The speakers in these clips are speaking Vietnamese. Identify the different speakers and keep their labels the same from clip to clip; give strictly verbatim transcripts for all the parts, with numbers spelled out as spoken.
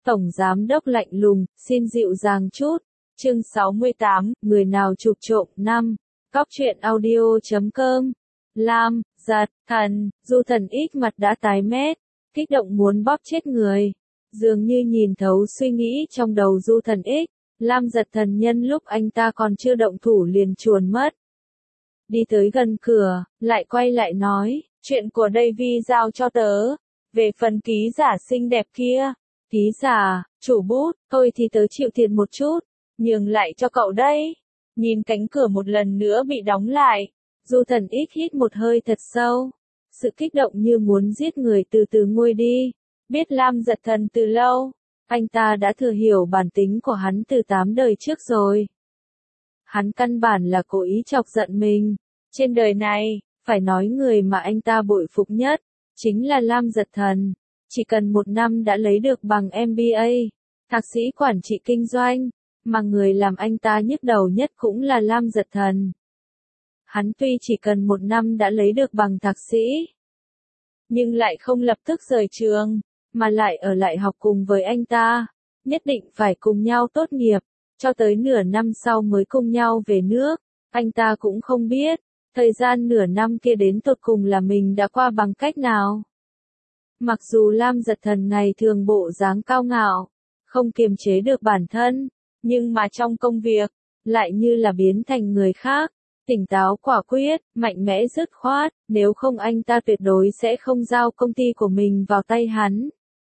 Speaker 1: Tổng giám đốc lạnh lùng, xin dịu dàng chút. Chương sáu mươi tám, người nào chụp trộm năm. Cóc truyện audio chấm com. Lam, giật, thần, Du Thần X mặt đã tái mét, kích động muốn bóp chết người. Dường như nhìn thấu suy nghĩ trong đầu Du Thần X, Lam giật thần nhân lúc anh ta còn chưa động thủ liền chuồn mất. Đi tới gần cửa, lại quay lại nói, chuyện của Davy giao cho tớ. Về phần ký giả xinh đẹp kia, ký giả, chủ bút, thôi thì tớ chịu thiệt một chút, nhường lại cho cậu đây. Nhìn cánh cửa một lần nữa bị đóng lại, Du Thần X hít một hơi thật sâu. Sự kích động như muốn giết người từ từ nguôi đi. Biết Lam giật thần từ lâu, anh ta đã thừa hiểu bản tính của hắn từ tám đời trước rồi. Hắn căn bản là cố ý chọc giận mình. Trên đời này, phải nói người mà anh ta bội phục nhất, chính là Lam giật thần. Chỉ cần một năm đã lấy được bằng em bê a, thạc sĩ quản trị kinh doanh, mà người làm anh ta nhức đầu nhất cũng là Lam giật thần. Hắn tuy chỉ cần một năm đã lấy được bằng thạc sĩ, nhưng lại không lập tức rời trường, mà lại ở lại học cùng với anh ta. Nhất định phải cùng nhau tốt nghiệp, cho tới nửa năm sau mới cùng nhau về nước. Anh ta cũng không biết, thời gian nửa năm kia đến tột cùng là mình đã qua bằng cách nào. Mặc dù Lam giật thần ngày thường bộ dáng cao ngạo, không kiềm chế được bản thân, nhưng mà trong công việc, lại như là biến thành người khác. Tỉnh táo quả quyết, mạnh mẽ dứt khoát, nếu không anh ta tuyệt đối sẽ không giao công ty của mình vào tay hắn.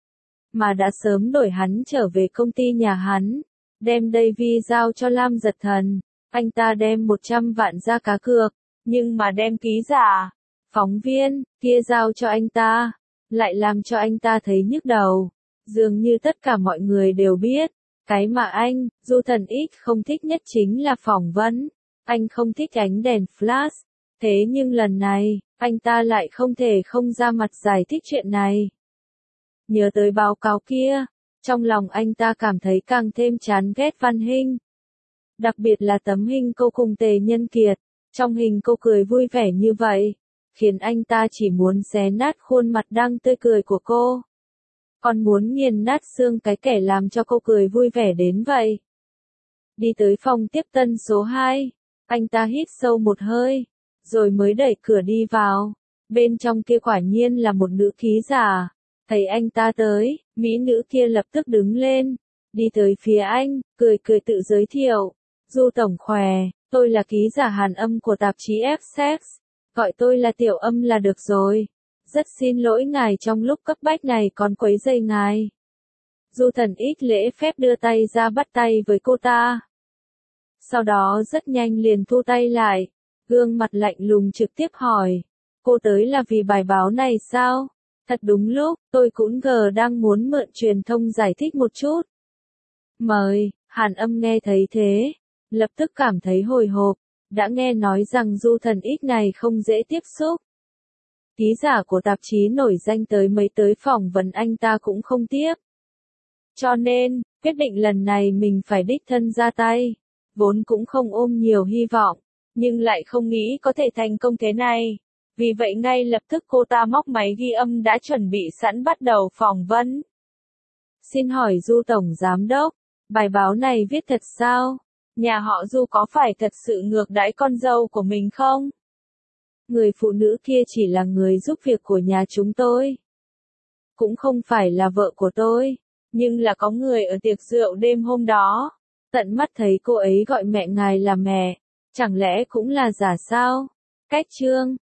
Speaker 1: Mà đã sớm đổi hắn trở về công ty nhà hắn, đem Davy giao cho Lam giật thần. Anh ta đem một trăm vạn ra cá cược, nhưng mà đem ký giả, phóng viên, kia giao cho anh ta, lại làm cho anh ta thấy nhức đầu. Dường như tất cả mọi người đều biết, cái mà anh, Du Thần X không thích nhất chính là phỏng vấn. Anh không thích ánh đèn flash, thế nhưng lần này, anh ta lại không thể không ra mặt giải thích chuyện này. Nhớ tới báo cáo kia, trong lòng anh ta cảm thấy càng thêm chán ghét Văn Hinh. Đặc biệt là tấm hình cô cùng Tề Nhân Kiệt, trong hình cô cười vui vẻ như vậy, khiến anh ta chỉ muốn xé nát khuôn mặt đang tươi cười của cô. Còn muốn nghiền nát xương cái kẻ làm cho cô cười vui vẻ đến vậy. Đi tới phòng tiếp tân số hai. Anh ta hít sâu một hơi, rồi mới đẩy cửa đi vào. Bên trong kia quả nhiên là một nữ ký giả. Thấy anh ta tới, mỹ nữ kia lập tức đứng lên, đi tới phía anh, cười cười tự giới thiệu. Du tổng khỏe, tôi là ký giả hàn âm của tạp chí F-Sex. Gọi tôi là Tiểu Âm là được rồi. Rất xin lỗi ngài trong lúc cấp bách này còn quấy rầy ngài. Du Thần X lễ phép đưa tay ra bắt tay với cô ta. Sau đó rất nhanh liền thu tay lại, gương mặt lạnh lùng trực tiếp hỏi, cô tới là vì bài báo này sao? Thật đúng lúc, tôi cũng gờ đang muốn mượn truyền thông giải thích một chút. Mời, Hàn Âm nghe thấy thế, lập tức cảm thấy hồi hộp, đã nghe nói rằng Du Thần X này không dễ tiếp xúc. Ký giả của tạp chí nổi danh tới mấy tới phỏng vấn anh ta cũng không tiếp. Cho nên, quyết định lần này mình phải đích thân ra tay. Vốn cũng không ôm nhiều hy vọng, nhưng lại không nghĩ có thể thành công thế này. Vì vậy ngay lập tức cô ta móc máy ghi âm đã chuẩn bị sẵn bắt đầu phỏng vấn. Xin hỏi Du Tổng Giám Đốc, bài báo này viết thật sao? Nhà họ Du có phải thật sự ngược đãi con dâu của mình không? Người phụ nữ kia chỉ là người giúp việc của nhà chúng tôi. Cũng không phải là vợ của tôi, nhưng là có người ở tiệc rượu đêm hôm đó. Tận mắt thấy cô ấy gọi mẹ ngài là mẹ, chẳng lẽ cũng là giả sao? Cách chương,